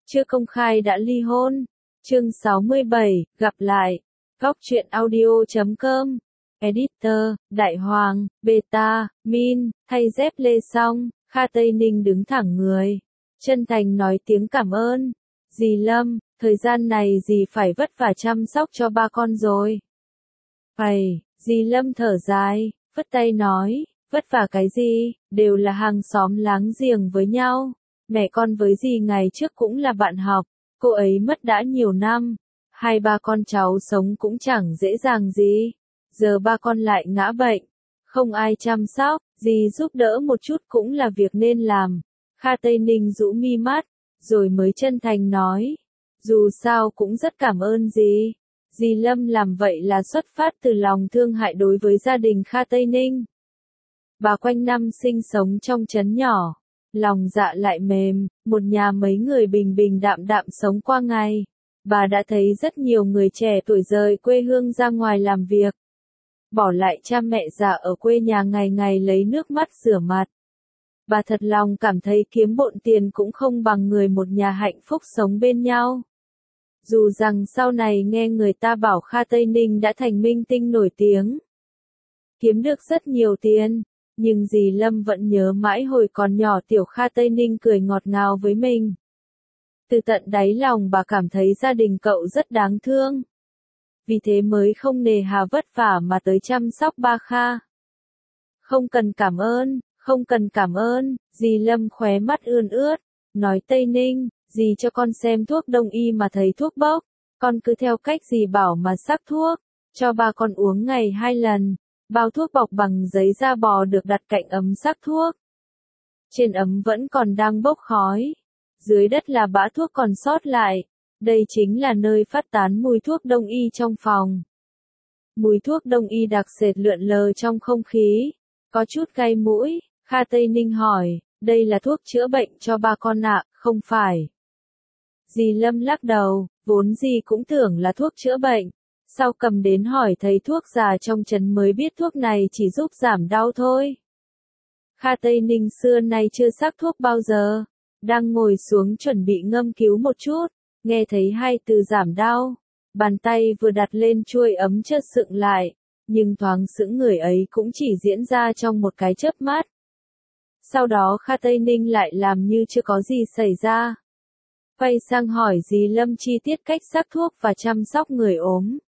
chưa công khai đã ly hôn. Chương 67, gặp lại. Góc truyện audio.com. Editor, Đại Hoàng, Beta, Min, thay dép lê xong, Kha Tây Ninh đứng thẳng người. Chân thành nói tiếng cảm ơn. Dì Lâm, thời gian này dì phải vất vả chăm sóc cho ba con rồi. Phải, dì Lâm thở dài, vất tay nói, vất vả cái gì, đều là hàng xóm láng giềng với nhau. Mẹ con với dì ngày trước cũng là bạn học, cô ấy mất đã nhiều năm. Hai ba con cháu sống cũng chẳng dễ dàng gì. Giờ ba con lại ngã bệnh, không ai chăm sóc, dì giúp đỡ một chút cũng là việc nên làm. Kha Tây Ninh rũ mi mắt, rồi mới chân thành nói, dù sao cũng rất cảm ơn dì. Dì Lâm làm vậy là xuất phát từ lòng thương hại đối với gia đình Kha Tây Ninh. Bà quanh năm sinh sống trong trấn nhỏ, lòng dạ lại mềm, một nhà mấy người bình bình đạm đạm sống qua ngày. Bà đã thấy rất nhiều người trẻ tuổi rời quê hương ra ngoài làm việc, bỏ lại cha mẹ già ở quê nhà ngày ngày lấy nước mắt rửa mặt. Bà thật lòng cảm thấy kiếm bộn tiền cũng không bằng người một nhà hạnh phúc sống bên nhau. Dù rằng sau này nghe người ta bảo Kha Tây Ninh đã thành minh tinh nổi tiếng, kiếm được rất nhiều tiền, nhưng dì Lâm vẫn nhớ mãi hồi còn nhỏ tiểu Kha Tây Ninh cười ngọt ngào với mình. Từ tận đáy lòng bà cảm thấy gia đình cậu rất đáng thương. Vì thế mới không nề hà vất vả mà tới chăm sóc ba Kha. Không cần cảm ơn, không cần cảm ơn, dì Lâm khóe mắt ươn ướt, nói Tây Ninh, dì cho con xem thuốc đông y mà thấy thuốc bốc, con cứ theo cách dì bảo mà sắc thuốc, cho ba con uống ngày 2 lần, bao thuốc bọc bằng giấy da bò được đặt cạnh ấm sắc thuốc. Trên ấm vẫn còn đang bốc khói, dưới đất là bã thuốc còn sót lại, đây chính là nơi phát tán mùi thuốc đông y trong phòng. Mùi thuốc đông y đặc sệt lượn lờ trong không khí, có chút gai mũi. Kha Tây Ninh hỏi, đây là thuốc chữa bệnh cho ba con ạ, không phải? Dì Lâm lắc đầu, vốn dì cũng tưởng là thuốc chữa bệnh, sau cầm đến hỏi thấy thuốc già trong trấn mới biết thuốc này chỉ giúp giảm đau thôi. Kha Tây Ninh xưa nay chưa sắc thuốc bao giờ, đang ngồi xuống chuẩn bị ngâm cứu một chút, nghe thấy hai từ giảm đau, bàn tay vừa đặt lên chuôi ấm chợt sững lại, nhưng thoáng sững người ấy cũng chỉ diễn ra trong một cái chớp mắt. Sau đó Kha Tây Ninh lại làm như chưa có gì xảy ra. Quay sang hỏi dì Lâm chi tiết cách sắc thuốc và chăm sóc người ốm.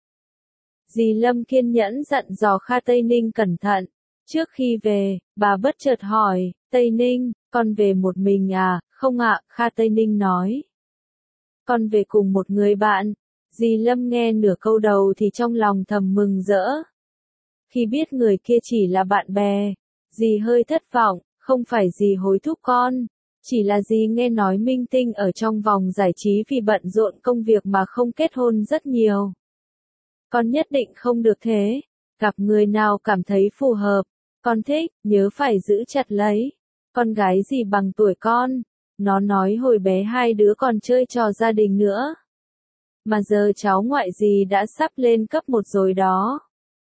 Dì Lâm kiên nhẫn dặn dò Kha Tây Ninh cẩn thận. Trước khi về, bà bất chợt hỏi, Tây Ninh, con về một mình à? Không ạ, Kha Tây Ninh nói. Con về cùng một người bạn. Dì Lâm nghe nửa câu đầu thì trong lòng thầm mừng rỡ. Khi biết người kia chỉ là bạn bè, dì hơi thất vọng, không phải dì hối thúc con, chỉ là dì nghe nói minh tinh ở trong vòng giải trí vì bận rộn công việc mà không kết hôn rất nhiều. Con nhất định không được thế, gặp người nào cảm thấy phù hợp, con thích, nhớ phải giữ chặt lấy. Con gái dì bằng tuổi con, nó nói hồi bé hai đứa còn chơi trò gia đình nữa. Mà giờ cháu ngoại dì đã sắp lên cấp 1 rồi đó.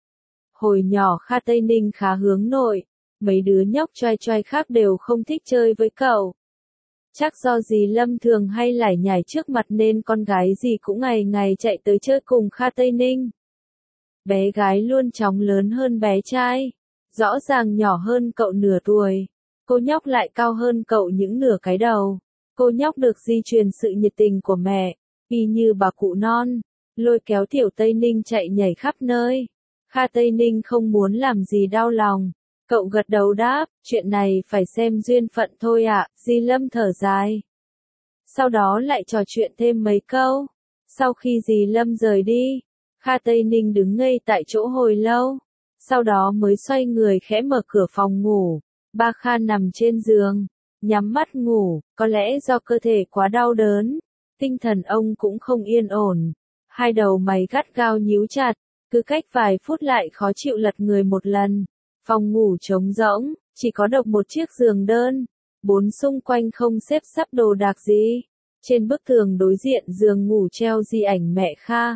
Hồi nhỏ Kha Tây Ninh khá hướng nội, mấy đứa nhóc choai choai khác đều không thích chơi với cậu. Chắc do dì Lâm thường hay lải nhải trước mặt nên con gái dì cũng ngày ngày chạy tới chơi cùng Kha Tây Ninh. Bé gái luôn chóng lớn hơn bé trai, rõ ràng nhỏ hơn cậu nửa tuổi. Cô nhóc lại cao hơn cậu những nửa cái đầu. Cô nhóc được di truyền sự nhiệt tình của mẹ, y như bà cụ non, lôi kéo tiểu Tây Ninh chạy nhảy khắp nơi. Kha Tây Ninh không muốn làm gì đau lòng. Cậu gật đầu đáp, chuyện này phải xem duyên phận thôi ạ. Dì Lâm thở dài. Sau đó lại trò chuyện thêm mấy câu. Sau khi dì Lâm rời đi, Kha Tây Ninh đứng ngây tại chỗ hồi lâu. Sau đó mới xoay người khẽ mở cửa phòng ngủ. Ba Kha nằm trên giường, nhắm mắt ngủ, có lẽ do cơ thể quá đau đớn. Tinh thần ông cũng không yên ổn. Hai đầu mày gắt gao nhíu chặt, cứ cách vài phút lại khó chịu lật người một lần. Phòng ngủ trống rỗng, chỉ có độc một chiếc giường đơn. Bốn xung quanh không xếp sắp đồ đạc gì. Trên bức tường đối diện giường ngủ treo di ảnh mẹ Kha.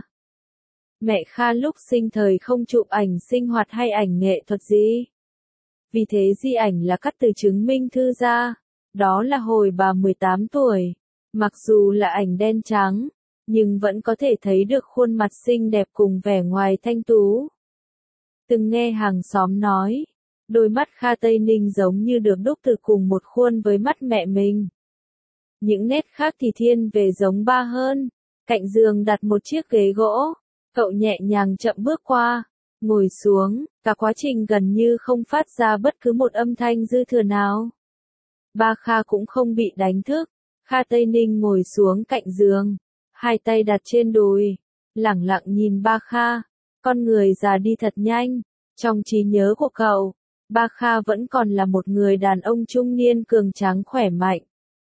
Mẹ Kha lúc sinh thời không chụp ảnh sinh hoạt hay ảnh nghệ thuật gì. Vì thế di ảnh là cắt từ chứng minh thư ra. Đó là hồi bà 18 tuổi. Mặc dù là ảnh đen trắng, nhưng vẫn có thể thấy được khuôn mặt xinh đẹp cùng vẻ ngoài thanh tú. Từng nghe hàng xóm nói, đôi mắt Kha Tây Ninh giống như được đúc từ cùng một khuôn với mắt mẹ mình. Những nét khác thì thiên về giống ba hơn. Cạnh giường đặt một chiếc ghế gỗ, cậu nhẹ nhàng chậm bước qua, ngồi xuống, cả quá trình gần như không phát ra bất cứ một âm thanh dư thừa nào. Ba Kha cũng không bị đánh thức. Kha Tây Ninh ngồi xuống cạnh giường, hai tay đặt trên đùi, lẳng lặng nhìn Ba Kha. Con người già đi thật nhanh. Trong trí nhớ của cậu, Ba Kha vẫn còn là một người đàn ông trung niên cường tráng khỏe mạnh.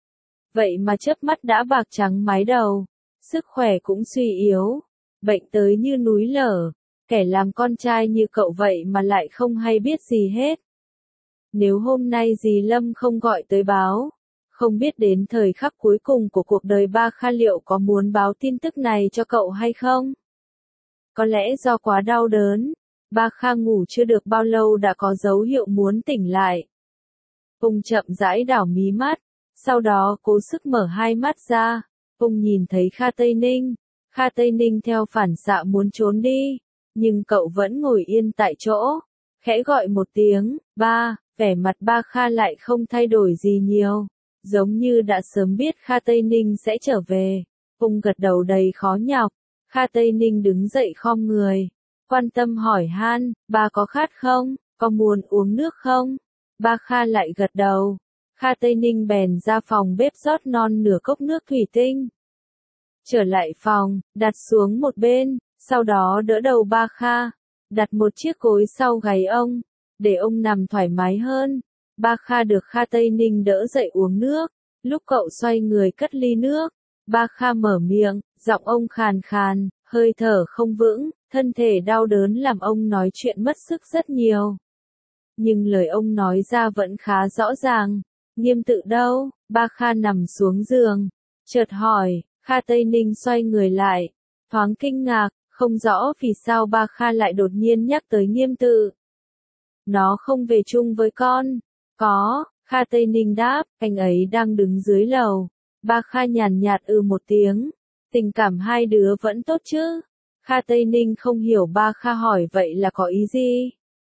Vậy mà chớp mắt đã bạc trắng mái đầu, sức khỏe cũng suy yếu, bệnh tới như núi lở, kẻ làm con trai như cậu vậy mà lại không hay biết gì hết. Nếu hôm nay dì Lâm không gọi tới báo, không biết đến thời khắc cuối cùng của cuộc đời Ba Kha liệu có muốn báo tin tức này cho cậu hay không? Có lẽ do quá đau đớn, Ba Kha ngủ chưa được bao lâu đã có dấu hiệu muốn tỉnh lại. Ông chậm rãi đảo mí mắt, sau đó cố sức mở hai mắt ra. Ông nhìn thấy Kha Tây Ninh. Kha Tây Ninh theo phản xạ muốn trốn đi, nhưng cậu vẫn ngồi yên tại chỗ, khẽ gọi một tiếng, ba, vẻ mặt Ba Kha lại không thay đổi gì nhiều, giống như đã sớm biết Kha Tây Ninh sẽ trở về. Ông gật đầu đầy khó nhọc. Kha Tây Ninh đứng dậy khom người, quan tâm hỏi han, ba có khát không, có muốn uống nước không? Ba Kha lại gật đầu. Kha Tây Ninh bèn ra phòng bếp rót non nửa cốc nước thủy tinh. Trở lại phòng, đặt xuống một bên, sau đó đỡ đầu Ba Kha, đặt một chiếc gối sau gáy ông, để ông nằm thoải mái hơn. Ba Kha được Kha Tây Ninh đỡ dậy uống nước, lúc cậu xoay người cất ly nước, Ba Kha mở miệng, giọng ông khàn khàn, hơi thở không vững, thân thể đau đớn làm ông nói chuyện mất sức rất nhiều. Nhưng lời ông nói ra vẫn khá rõ ràng. Nghiêm Tự đâu? Ba Kha nằm xuống giường, chợt hỏi. Kha Tây Ninh xoay người lại, thoáng kinh ngạc, không rõ vì sao Ba Kha lại đột nhiên nhắc tới Nghiêm Tự. Nó không về chung với con. Có, Kha Tây Ninh đáp, anh ấy đang đứng dưới lầu. Ba Kha nhàn nhạt một tiếng. Tình cảm hai đứa vẫn tốt chứ? Kha Tây Ninh không hiểu Ba Kha hỏi vậy là có ý gì.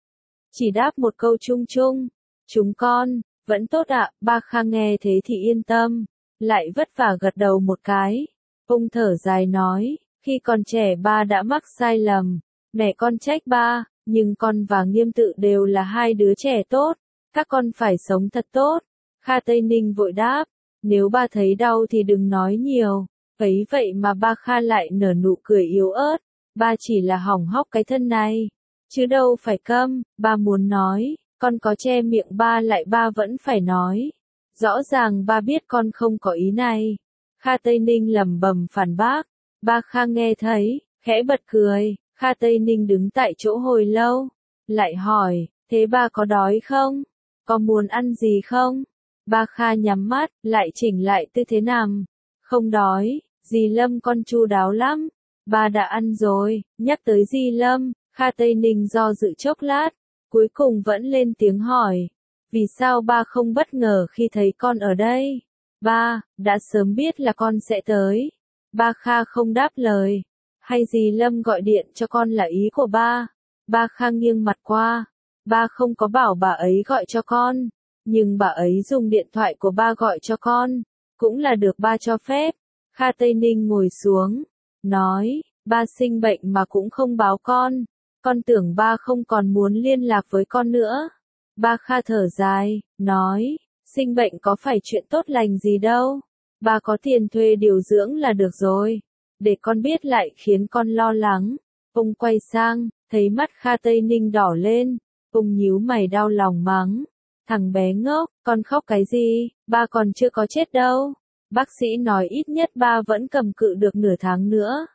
Chỉ đáp một câu chung chung. Chúng con, vẫn tốt ạ. Ba Kha nghe thế thì yên tâm, lại vất vả gật đầu một cái. Ông thở dài nói, khi còn trẻ ba đã mắc sai lầm, mẹ con trách ba, nhưng con và Nghiêm Tự đều là hai đứa trẻ tốt, các con phải sống thật tốt. Kha Tây Ninh vội đáp, nếu ba thấy đau thì đừng nói nhiều. Ấy vậy mà Ba Kha lại nở nụ cười yếu ớt, ba chỉ là hỏng hóc cái thân này, chứ đâu phải câm. Ba muốn nói, con có che miệng ba lại ba vẫn phải nói. Rõ ràng ba biết con không có ý này. Kha Tây Ninh lẩm bẩm phản bác. Ba Kha nghe thấy, khẽ bật cười. Kha Tây Ninh đứng tại chỗ hồi lâu, lại hỏi, thế ba có đói không? Có muốn ăn gì không? Ba Kha nhắm mắt, lại chỉnh lại tư thế nằm. Không đói, dì Lâm con chu đáo lắm. Ba đã ăn rồi. Nhắc tới dì Lâm, Kha Tây Ninh do dự chốc lát, cuối cùng vẫn lên tiếng hỏi. Vì sao ba không bất ngờ khi thấy con ở đây? Ba, đã sớm biết là con sẽ tới. Ba Kha không đáp lời. Hay dì Lâm gọi điện cho con là ý của ba? Ba Kha nghiêng mặt qua. Ba không có bảo bà ấy gọi cho con, nhưng bà ấy dùng điện thoại của ba gọi cho con, cũng là được ba cho phép. Kha Tây Ninh ngồi xuống, nói, ba sinh bệnh mà cũng không báo con tưởng ba không còn muốn liên lạc với con nữa. Ba Kha thở dài, nói, sinh bệnh có phải chuyện tốt lành gì đâu, ba có tiền thuê điều dưỡng là được rồi, để con biết lại khiến con lo lắng. Ông quay sang, thấy mắt Kha Tây Ninh đỏ lên, ông nhíu mày đau lòng mắng, thằng bé ngốc, con khóc cái gì, ba còn chưa có chết đâu, bác sĩ nói ít nhất ba vẫn cầm cự được nửa tháng nữa.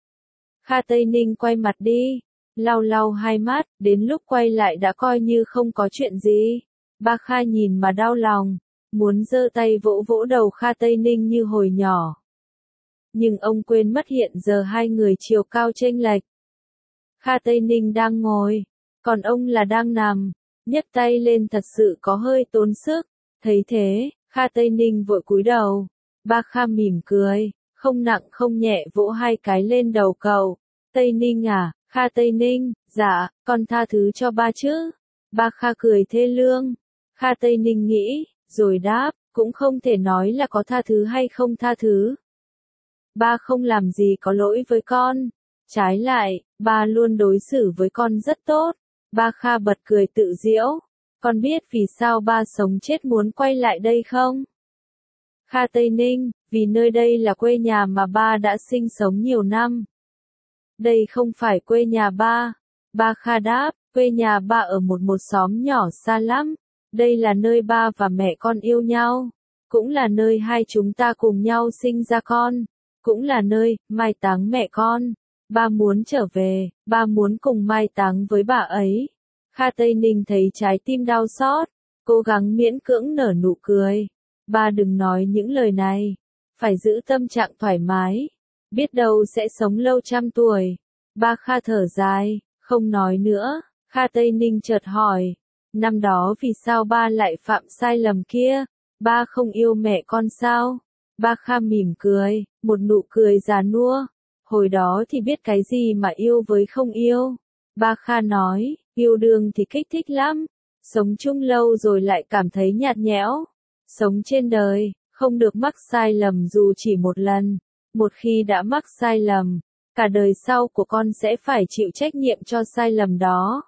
Kha Tây Ninh quay mặt đi, lau lau hai mắt, đến lúc quay lại đã coi như không có chuyện gì. Ba Kha nhìn mà đau lòng, muốn giơ tay vỗ vỗ đầu Kha Tây Ninh như hồi nhỏ. Nhưng ông quên mất hiện giờ hai người chiều cao chênh lệch. Kha Tây Ninh đang ngồi, còn ông là đang nằm, nhấc tay lên thật sự có hơi tốn sức. Thấy thế, Kha Tây Ninh vội cúi đầu, Ba Kha mỉm cười, không nặng không nhẹ vỗ 2 cái lên đầu cậu. Tây Ninh à, Kha Tây Ninh, dạ, con tha thứ cho ba chứ. Ba Kha cười thê lương. Kha Tây Ninh nghĩ, rồi đáp, cũng không thể nói là có tha thứ hay không tha thứ. Ba không làm gì có lỗi với con. Trái lại, ba luôn đối xử với con rất tốt. Ba Kha bật cười tự giễu. Con biết vì sao ba sống chết muốn quay lại đây không? Kha Tây Ninh, vì nơi đây là quê nhà mà ba đã sinh sống nhiều năm. Đây không phải quê nhà ba. Ba Kha đáp, quê nhà ba ở một xóm nhỏ xa lắm. Đây là nơi ba và mẹ con yêu nhau. Cũng là nơi hai chúng ta cùng nhau sinh ra con. Cũng là nơi mai táng mẹ con. Ba muốn trở về, ba muốn cùng mai táng với bà ấy. Kha Tây Ninh thấy trái tim đau xót, cố gắng miễn cưỡng nở nụ cười. Ba đừng nói những lời này, phải giữ tâm trạng thoải mái, biết đâu sẽ sống lâu trăm tuổi. Ba Kha thở dài, không nói nữa. Kha Tây Ninh chợt hỏi, năm đó vì sao ba lại phạm sai lầm kia? Ba không yêu mẹ con sao? Ba Kha mỉm cười, một nụ cười già nua. Hồi đó thì biết cái gì mà yêu với không yêu. Ba Kha nói, yêu đương thì kích thích lắm. Sống chung lâu rồi lại cảm thấy nhạt nhẽo. Sống trên đời, không được mắc sai lầm dù chỉ một lần. Một khi đã mắc sai lầm, cả đời sau của con sẽ phải chịu trách nhiệm cho sai lầm đó.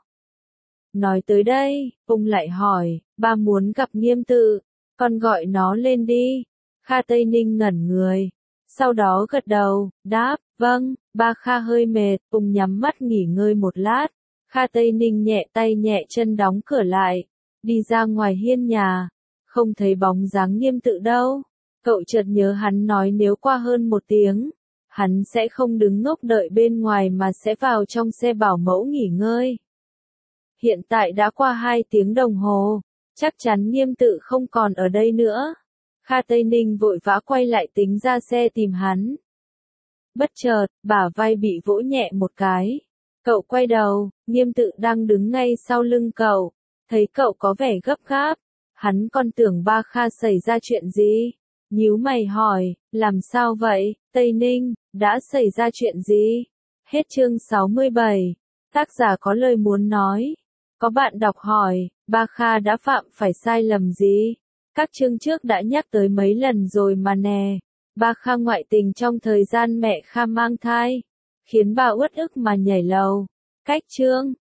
Nói tới đây, ông lại hỏi, ba muốn gặp Nghiêm Tự, con gọi nó lên đi. Kha Tây Ninh ngẩn người, sau đó gật đầu, đáp, vâng. Ba Kha hơi mệt, ông nhắm mắt nghỉ ngơi một lát. Kha Tây Ninh nhẹ tay nhẹ chân đóng cửa lại, đi ra ngoài hiên nhà, không thấy bóng dáng Nghiêm Tự đâu. Cậu chợt nhớ hắn nói nếu qua hơn 1 tiếng, hắn sẽ không đứng ngốc đợi bên ngoài mà sẽ vào trong xe bảo mẫu nghỉ ngơi. Hiện tại đã qua 2 tiếng đồng hồ, chắc chắn Nghiêm Tự không còn ở đây nữa. Kha Tây Ninh vội vã quay lại tính ra xe tìm hắn. Bất chợt, bả vai bị vỗ nhẹ một cái. Cậu quay đầu, Nghiêm Tự đang đứng ngay sau lưng cậu. Thấy cậu có vẻ gấp gáp, hắn còn tưởng ba Kha xảy ra chuyện gì. Nhíu mày hỏi, làm sao vậy, Tây Ninh, đã xảy ra chuyện gì? Hết chương 67. Tác giả có lời muốn nói. Có bạn đọc hỏi, ba Kha đã phạm phải sai lầm gì? Các chương trước đã nhắc tới mấy lần rồi mà nè. Ba Kha ngoại tình trong thời gian mẹ Kha mang thai, khiến bà uất ức mà nhảy lầu. Cách chương